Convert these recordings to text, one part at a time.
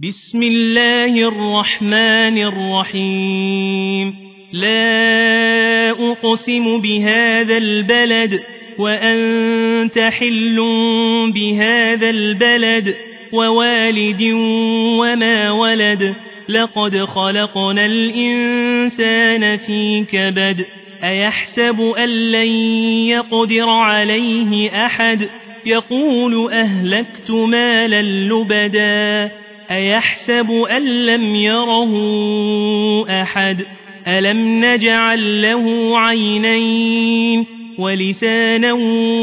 بسم الله الرحمن الرحيم لا أقسم بهذا البلد وأنت حل بهذا البلد ووالد وما ولد لقد خلقنا الإنسان في كبد أيحسب أن لن يقدر عليه أحد يقول أهلكت مالا لبدا أيحسب أن لم يره أحد ألم نجعل له عينين ولسانا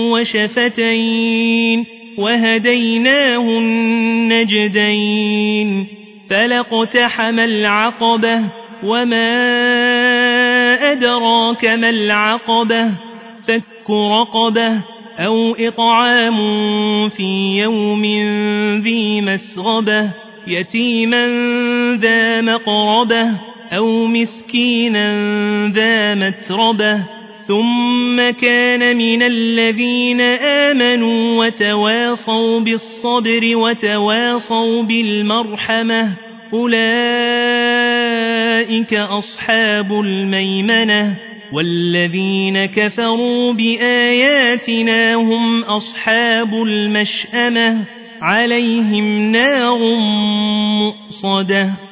وشفتين وهديناه النجدين فلاقتحم العقبة وما أدراك ما العقبة فك رقبة أو إطعام في يوم ذي مسغبة يتيما ذا مقربة أو مسكينا ذا متربة ثم كان من الذين آمنوا وتواصوا بالصبر وتواصوا بالمرحمة أولئك أصحاب الميمنة والذين كفروا بآياتنا هم أصحاب المشأمة عليهم نار مؤصدة